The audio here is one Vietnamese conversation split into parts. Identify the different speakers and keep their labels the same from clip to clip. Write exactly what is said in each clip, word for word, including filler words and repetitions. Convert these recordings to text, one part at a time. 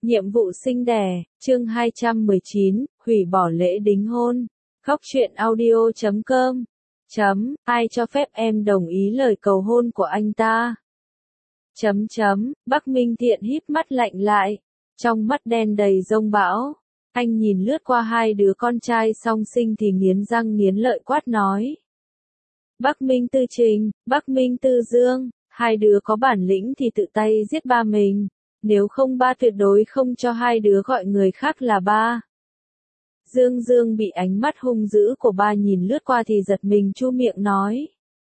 Speaker 1: Nhiệm vụ sinh đẻ, chương hai trăm mười chín, hủy bỏ lễ đính hôn. Khóc chuyện audio chấm com. Chấm, ai cho phép em đồng ý lời cầu hôn của anh ta? Chấm chấm, Bắc Minh Thiện híp mắt lạnh lại. Trong mắt đen đầy giông bão. Anh nhìn lướt qua hai đứa con trai song sinh thì nghiến răng nghiến lợi quát nói. Bắc Minh Tư Trình, Bắc Minh Tư Dương, hai đứa có bản lĩnh thì tự tay giết ba mình. Nếu không ba tuyệt đối không cho hai đứa gọi người khác là ba. Dương Dương bị ánh mắt hung dữ của ba nhìn lướt qua thì giật mình chu miệng nói.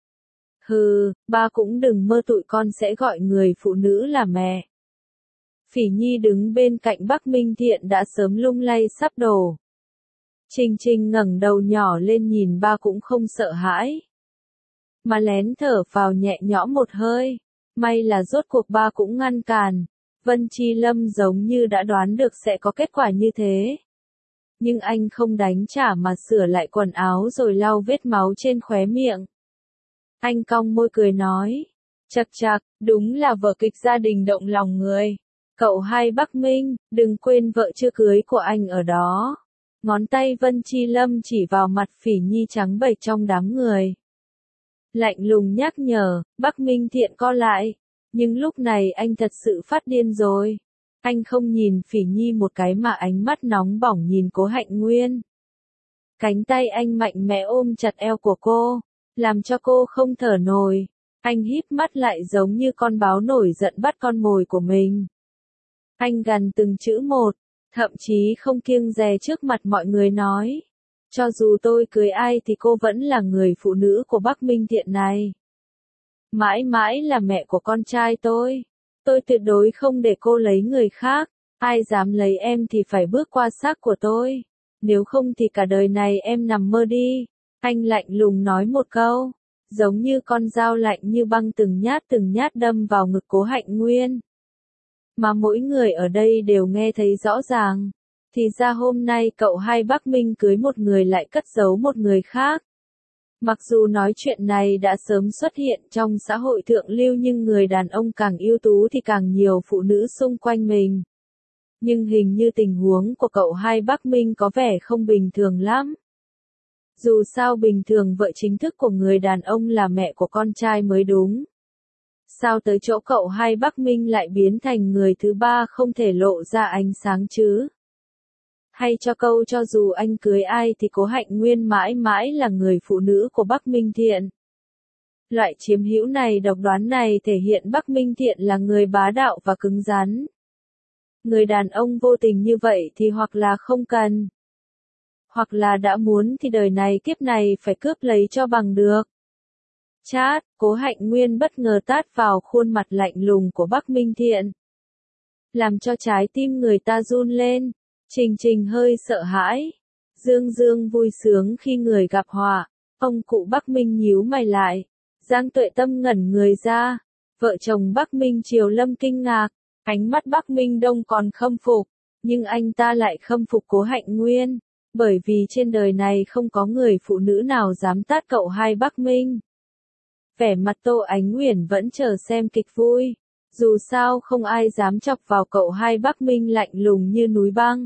Speaker 1: Hừ, ba cũng đừng mơ tụi con sẽ gọi người phụ nữ là mẹ. Phỉ Nhi đứng bên cạnh Bắc Minh Thiện đã sớm lung lay sắp đổ. Trình Trình ngẩng đầu nhỏ lên nhìn ba cũng không sợ hãi. Mà lén thở vào nhẹ nhõm một hơi. May là rốt cuộc ba cũng ngăn cản. Vân Chi Lâm giống như đã đoán được sẽ có kết quả như thế. Nhưng anh không đánh trả mà sửa lại quần áo rồi lau vết máu trên khóe miệng. Anh cong môi cười nói. Chậc chậc, đúng là vở kịch gia đình động lòng người. Cậu hai Bắc Minh, đừng quên vợ chưa cưới của anh ở đó. Ngón tay Vân Chi Lâm chỉ vào mặt Phỉ Nhi trắng bệch trong đám người. Lạnh lùng nhắc nhở, Bắc Minh Thiện co lại. Nhưng lúc này anh thật sự phát điên rồi. Anh không nhìn Phỉ Nhi một cái mà ánh mắt nóng bỏng nhìn Cố Hạnh Nguyên. Cánh tay anh mạnh mẽ ôm chặt eo của cô, làm cho cô không thở nổi. Anh híp mắt lại giống như con báo nổi giận bắt con mồi của mình. Anh gằn từng chữ một, thậm chí không kiêng dè trước mặt mọi người nói. Cho dù tôi cưới ai thì cô vẫn là người phụ nữ của Bắc Minh Thiện này. Mãi mãi là mẹ của con trai tôi. Tôi tuyệt đối không để cô lấy người khác. Ai dám lấy em thì phải bước qua xác của tôi. Nếu không thì cả đời này em nằm mơ đi. Anh lạnh lùng nói một câu. Giống như con dao lạnh như băng từng nhát từng nhát đâm vào ngực Cố Hạnh Nguyên. Mà mỗi người ở đây đều nghe thấy rõ ràng. Thì ra hôm nay cậu hai Bắc Minh cưới một người lại cất giấu một người khác. Mặc dù nói chuyện này đã sớm xuất hiện trong xã hội thượng lưu nhưng người đàn ông càng ưu tú thì càng nhiều phụ nữ xung quanh mình. Nhưng hình như tình huống của cậu hai Bắc Minh có vẻ không bình thường lắm. Dù sao bình thường vợ chính thức của người đàn ông là mẹ của con trai mới đúng. Sao tới chỗ cậu hai Bắc Minh lại biến thành người thứ ba không thể lộ ra ánh sáng chứ? Hay cho câu cho dù anh cưới ai thì Cố Hạnh Nguyên mãi mãi là người phụ nữ của Bắc Minh Thiện. Loại chiếm hữu này độc đoán này thể hiện Bắc Minh Thiện là người bá đạo và cứng rắn. Người đàn ông vô tình như vậy thì hoặc là không cần. Hoặc là đã muốn thì đời này kiếp này phải cướp lấy cho bằng được. Chát, Cố Hạnh Nguyên bất ngờ tát vào khuôn mặt lạnh lùng của Bắc Minh Thiện. Làm cho trái tim người ta run lên. Trình Trình hơi sợ hãi. Dương Dương vui sướng khi người gặp họa. Ông cụ Bắc Minh nhíu mày lại. Giang Tuệ Tâm ngẩn người ra. Vợ chồng Bắc Minh Triều Lâm kinh ngạc. Ánh mắt Bắc Minh Đông còn khâm phục. Nhưng anh ta lại khâm phục Cố Hạnh Nguyên. Bởi vì trên đời này không có người phụ nữ nào dám tát cậu hai Bắc Minh. Vẻ mặt Tô Ánh Uyển vẫn chờ xem kịch vui. Dù sao không ai dám chọc vào cậu hai Bắc Minh lạnh lùng như núi băng.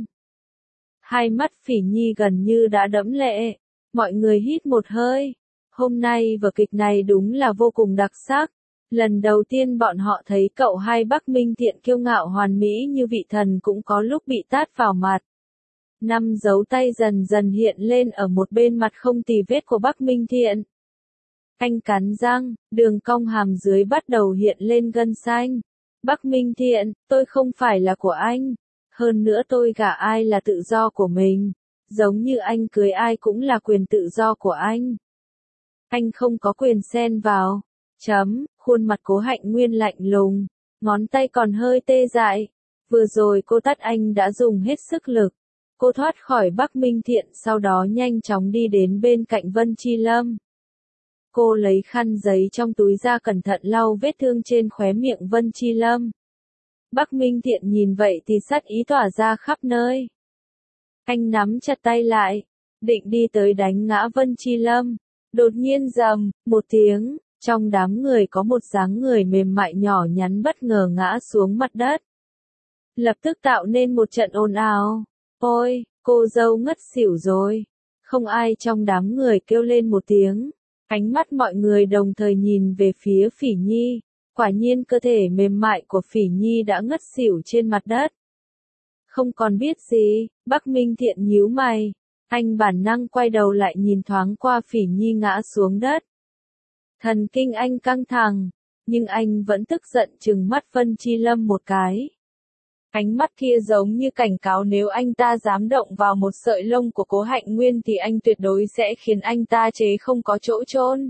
Speaker 1: Hai mắt Phỉ Nhi gần như đã đẫm lệ. Mọi người hít một hơi. Hôm nay vở kịch này đúng là vô cùng đặc sắc. Lần đầu tiên bọn họ thấy cậu hai Bắc Minh Thiện kiêu ngạo hoàn mỹ như vị thần cũng có lúc bị tát vào mặt. Năm dấu tay dần dần hiện lên ở một bên mặt không tì vết của Bắc Minh Thiện. Anh cắn răng, đường cong hàm dưới bắt đầu hiện lên gân xanh. Bắc Minh Thiện, tôi không phải là của anh. Hơn nữa tôi gả ai là tự do của mình. Giống như anh cưới ai cũng là quyền tự do của anh. Anh không có quyền xen vào. Chấm, khuôn mặt Cố Hạnh Nguyên lạnh lùng. Ngón tay còn hơi tê dại. Vừa rồi cô tát anh đã dùng hết sức lực. Cô thoát khỏi Bắc Minh Thiện sau đó nhanh chóng đi đến bên cạnh Vân Chi Lâm. Cô lấy khăn giấy trong túi ra cẩn thận lau vết thương trên khóe miệng Vân Chi Lâm. Bắc Minh Thiện nhìn vậy thì sát ý tỏa ra khắp nơi. Anh nắm chặt tay lại, định đi tới đánh ngã Vân Chi Lâm. Đột nhiên rầm, một tiếng, trong đám người có một dáng người mềm mại nhỏ nhắn bất ngờ ngã xuống mặt đất. lập tức tạo nên một trận ồn ào. Ôi, cô dâu ngất xỉu rồi. Không ai trong đám người kêu lên một tiếng. Ánh mắt mọi người đồng thời nhìn về phía Phỉ Nhi. Quả nhiên cơ thể mềm mại của Phỉ Nhi đã ngất xỉu trên mặt đất. Không còn biết gì, Bắc Minh Thiện nhíu mày. Anh bản năng quay đầu lại nhìn thoáng qua Phỉ Nhi ngã xuống đất. Thần kinh anh căng thẳng, nhưng anh vẫn tức giận trừng mắt Vân Chi Lâm một cái. Ánh mắt kia giống như cảnh cáo nếu anh ta dám động vào một sợi lông của Cố Hạnh Nguyên thì anh tuyệt đối sẽ khiến anh ta chế không có chỗ chôn.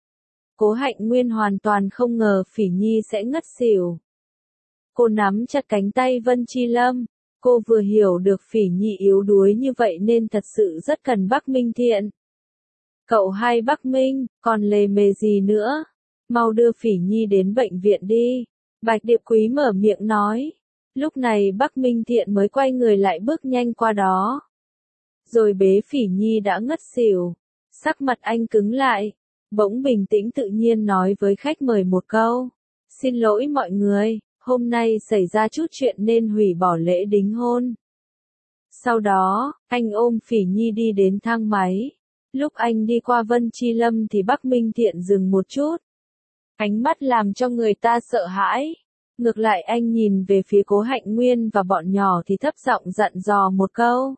Speaker 1: Cố Hạnh Nguyên hoàn toàn không ngờ Phỉ Nhi sẽ ngất xỉu. Cô nắm chặt cánh tay Vân Chi Lâm. Cô vừa hiểu được Phỉ Nhi yếu đuối như vậy nên thật sự rất cần Bắc Minh Thiện. Cậu hai Bắc Minh, còn lề mề gì nữa? Mau đưa Phỉ Nhi đến bệnh viện đi. Bạch Điệp Quý mở miệng nói. Lúc này Bắc Minh Thiện mới quay người lại bước nhanh qua đó. Rồi bế Phỉ Nhi đã ngất xỉu. Sắc mặt anh cứng lại. Bỗng bình tĩnh tự nhiên nói với khách mời một câu. Xin lỗi mọi người. Hôm nay xảy ra chút chuyện nên hủy bỏ lễ đính hôn. Sau đó, anh ôm Phỉ Nhi đi đến thang máy. Lúc anh đi qua Vân Chi Lâm thì Bắc Minh Thiện dừng một chút. Ánh mắt làm cho người ta sợ hãi. Ngược lại anh nhìn về phía Cố Hạnh Nguyên và bọn nhỏ thì thấp giọng dặn dò một câu.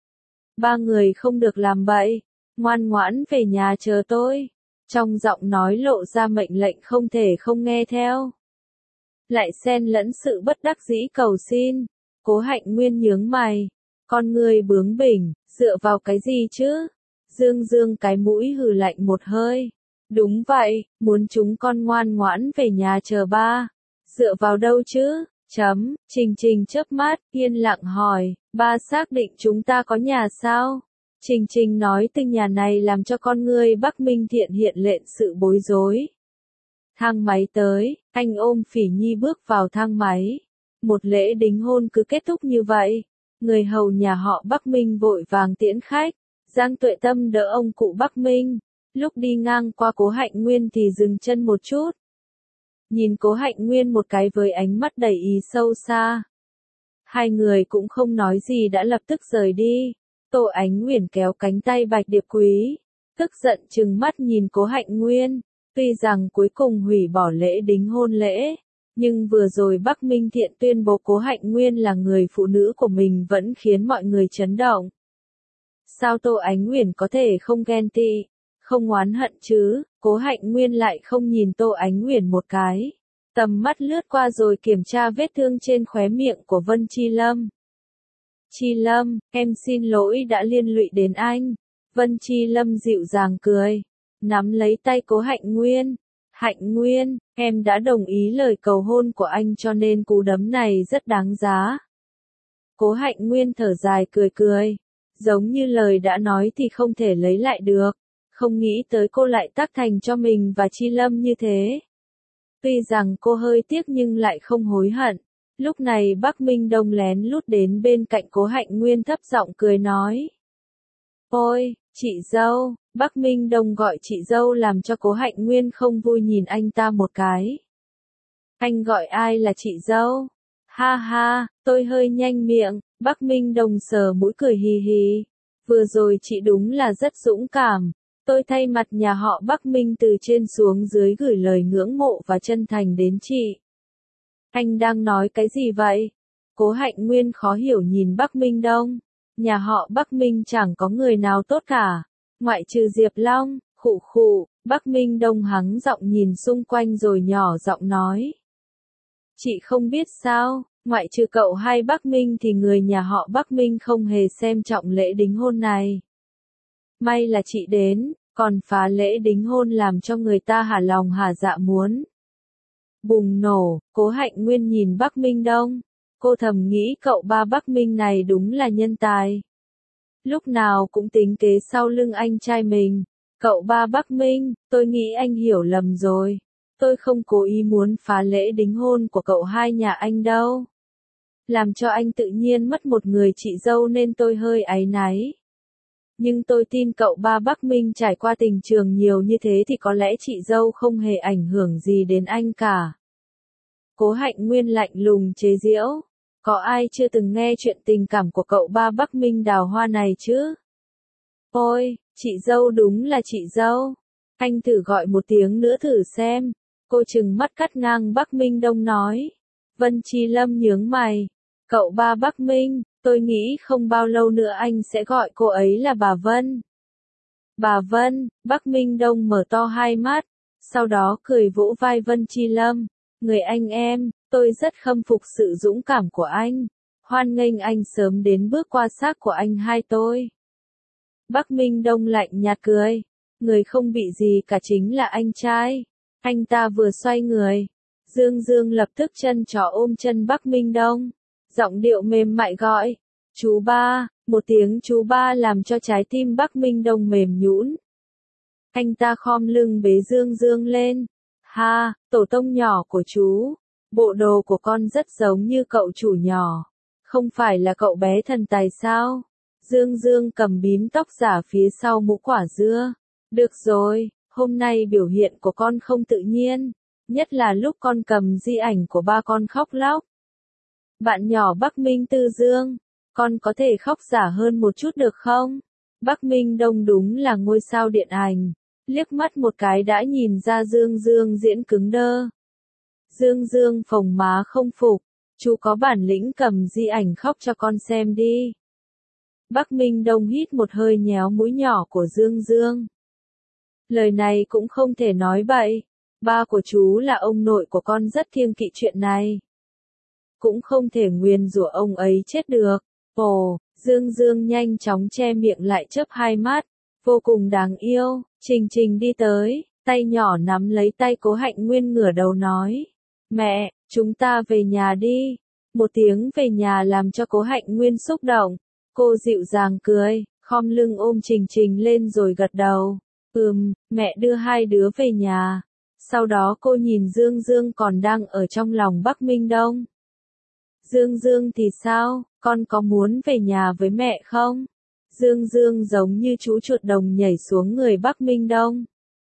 Speaker 1: Ba người không được làm bậy, ngoan ngoãn về nhà chờ tôi. Trong giọng nói lộ ra mệnh lệnh không thể không nghe theo. Lại xen lẫn sự bất đắc dĩ cầu xin. Cố Hạnh Nguyên nhướng mày. Con người bướng bỉnh, dựa vào cái gì chứ? Dương dương cái mũi hừ lạnh một hơi. Đúng vậy, muốn chúng con ngoan ngoãn về nhà chờ ba. Dựa vào đâu chứ? Chấm, Trình Trình chớp mắt, yên lặng hỏi, ba xác định chúng ta có nhà sao? Trình Trình nói từ nhà này làm cho con ngươi Bắc Minh Thiện hiện lên sự bối rối. Thang máy tới, anh ôm Phỉ Nhi bước vào thang máy. Một lễ đính hôn cứ kết thúc như vậy. Người hầu nhà họ Bắc Minh vội vàng tiễn khách. Giang Tuệ Tâm đỡ ông cụ Bắc Minh. Lúc đi ngang qua Cố Hạnh Nguyên thì dừng chân một chút. Nhìn Cố Hạnh Nguyên một cái với ánh mắt đầy ý sâu xa. Hai người cũng không nói gì đã lập tức rời đi. Tô Ánh Uyển kéo cánh tay Bạch Điệp Quý. Tức giận trừng mắt nhìn Cố Hạnh Nguyên. Tuy rằng cuối cùng hủy bỏ lễ đính hôn lễ. Nhưng vừa rồi Bắc Minh Thiện tuyên bố Cố Hạnh Nguyên là người phụ nữ của mình vẫn khiến mọi người chấn động. Sao Tô Ánh Uyển có thể không ghen tị, không oán hận chứ? Cố Hạnh Nguyên lại không nhìn Tô Ánh Uyển một cái. Tầm mắt lướt qua rồi kiểm tra vết thương trên khóe miệng của Vân Chi Lâm. Chi Lâm, em xin lỗi đã liên lụy đến anh. Vân Chi Lâm dịu dàng cười. Nắm lấy tay Cố Hạnh Nguyên. Hạnh Nguyên, em đã đồng ý lời cầu hôn của anh cho nên cú đấm này rất đáng giá. Cố Hạnh Nguyên thở dài cười cười. Giống như lời đã nói thì không thể lấy lại được. Không nghĩ tới cô lại tác thành cho mình và Chi Lâm như thế. Tuy rằng cô hơi tiếc nhưng lại không hối hận. Lúc này Bắc Minh Đông lén lút đến bên cạnh Cố Hạnh Nguyên thấp giọng cười nói. Ôi, chị dâu, Bắc Minh Đông gọi chị dâu làm cho Cố Hạnh Nguyên không vui nhìn anh ta một cái. Anh gọi ai là chị dâu? Ha ha, tôi hơi nhanh miệng, Bắc Minh Đông sờ mũi cười hì hì. Vừa rồi chị đúng là rất dũng cảm. Tôi thay mặt nhà họ Bắc Minh từ trên xuống dưới gửi lời ngưỡng mộ và chân thành đến chị. Anh đang nói cái gì vậy? Cố Hạnh Nguyên khó hiểu nhìn Bắc Minh Đông. Nhà họ Bắc Minh chẳng có người nào tốt cả. Ngoại trừ Diệp Long, khụ khụ, Bắc Minh Đông hắng giọng nhìn xung quanh rồi nhỏ giọng nói. Chị không biết sao, ngoại trừ cậu hai Bắc Minh thì người nhà họ Bắc Minh không hề xem trọng lễ đính hôn này. May là chị đến, còn phá lễ đính hôn làm cho người ta hả lòng hả dạ muốn. Bùng nổ, Cố Hạnh Nguyên nhìn Bắc Minh Đông. Cô thầm nghĩ cậu ba Bắc Minh này đúng là nhân tài. Lúc nào cũng tính kế sau lưng anh trai mình. Cậu ba Bắc Minh, tôi nghĩ anh hiểu lầm rồi. Tôi không cố ý muốn phá lễ đính hôn của cậu hai nhà anh đâu. Làm cho anh tự nhiên mất một người chị dâu nên tôi hơi áy náy. Nhưng tôi tin cậu ba Bắc Minh trải qua tình trường nhiều như thế thì có lẽ chị dâu không hề ảnh hưởng gì đến anh cả. Cố Hạnh Nguyên lạnh lùng chế giễu. Có ai chưa từng nghe chuyện tình cảm của cậu ba Bắc Minh Đào Hoa này chứ? Ôi, chị dâu đúng là chị dâu. Anh thử gọi một tiếng nữa thử xem. Cô trừng mắt cắt ngang Bắc Minh Đông nói. Vân Chi Lâm nhướng mày. Cậu ba Bắc Minh, tôi nghĩ không bao lâu nữa anh sẽ gọi cô ấy là bà Vân. Bà Vân, Bắc Minh Đông mở to hai mắt, sau đó cười vỗ vai Vân Chi Lâm. Người anh em, tôi rất khâm phục sự dũng cảm của anh. Hoan nghênh anh sớm đến bước qua xác của anh hai tôi. Bắc Minh Đông lạnh nhạt cười. Người không bị gì cả chính là anh trai. Anh ta vừa xoay người. Dương Dương lập tức chân trỏ ôm chân Bắc Minh Đông. Giọng điệu mềm mại gọi. Chú ba, một tiếng chú ba làm cho trái tim Bắc Minh Đông mềm nhũn. Anh ta khom lưng bế Dương Dương lên. Ha, tổ tông nhỏ của chú. Bộ đồ của con rất giống như cậu chủ nhỏ. Không phải là cậu bé thần tài sao? Dương Dương cầm bím tóc giả phía sau mũ quả dưa. Được rồi, hôm nay biểu hiện của con không tự nhiên. Nhất là lúc con cầm di ảnh của ba con khóc lóc. Bạn nhỏ Bắc Minh Tư Dương, con có thể khóc giả hơn một chút được không? Bắc Minh Đông đúng là ngôi sao điện ảnh. Liếc mắt một cái đã nhìn ra Dương Dương diễn cứng đơ. Dương Dương phồng má không phục. Chú có bản lĩnh cầm di ảnh khóc cho con xem đi. Bắc Minh Đông hít một hơi nhéo mũi nhỏ của Dương Dương. Lời này cũng không thể nói bậy. Ba của chú là ông nội của con rất kiêng kỵ chuyện này. Cũng không thể nguyền rủa ông ấy chết được. Ồ, Dương Dương nhanh chóng che miệng lại chớp hai mắt. Vô cùng đáng yêu. Trình Trình đi tới, tay nhỏ nắm lấy tay Cố Hạnh Nguyên ngửa đầu nói. Mẹ, chúng ta về nhà đi. Một tiếng về nhà làm cho Cố Hạnh Nguyên xúc động. Cô dịu dàng cười, khom lưng ôm Trình Trình lên rồi gật đầu. Ừm, mẹ đưa hai đứa về nhà. Sau đó cô nhìn Dương Dương còn đang ở trong lòng Bắc Minh Đông. Dương Dương thì sao, con có muốn về nhà với mẹ không? Dương Dương giống như chú chuột đồng nhảy xuống người Bắc Minh Đông.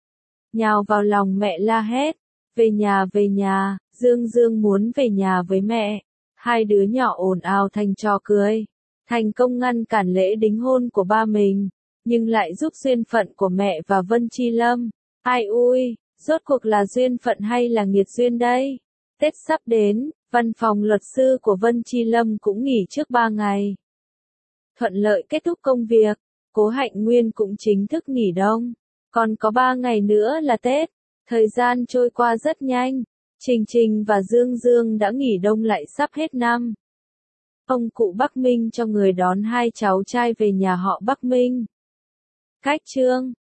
Speaker 1: Nhào vào lòng mẹ la hét. Về nhà về nhà, Dương Dương muốn về nhà với mẹ. Hai đứa nhỏ ồn ào thành trò cười. Thành công ngăn cản lễ đính hôn của ba mình, nhưng lại giúp duyên phận của mẹ và Vân Chi Lâm. Ai ui, rốt cuộc là duyên phận hay là nghiệt duyên đây? Tết sắp đến, văn phòng luật sư của Vân Chi Lâm cũng nghỉ trước ba ngày. Thuận lợi kết thúc công việc, Cố Hạnh Nguyên cũng chính thức nghỉ đông. Còn có ba ngày nữa là Tết, thời gian trôi qua rất nhanh. Trình Trình và Dương Dương đã nghỉ đông lại sắp hết năm. Ông cụ Bắc Minh cho người đón hai cháu trai về nhà họ Bắc Minh. Cách chương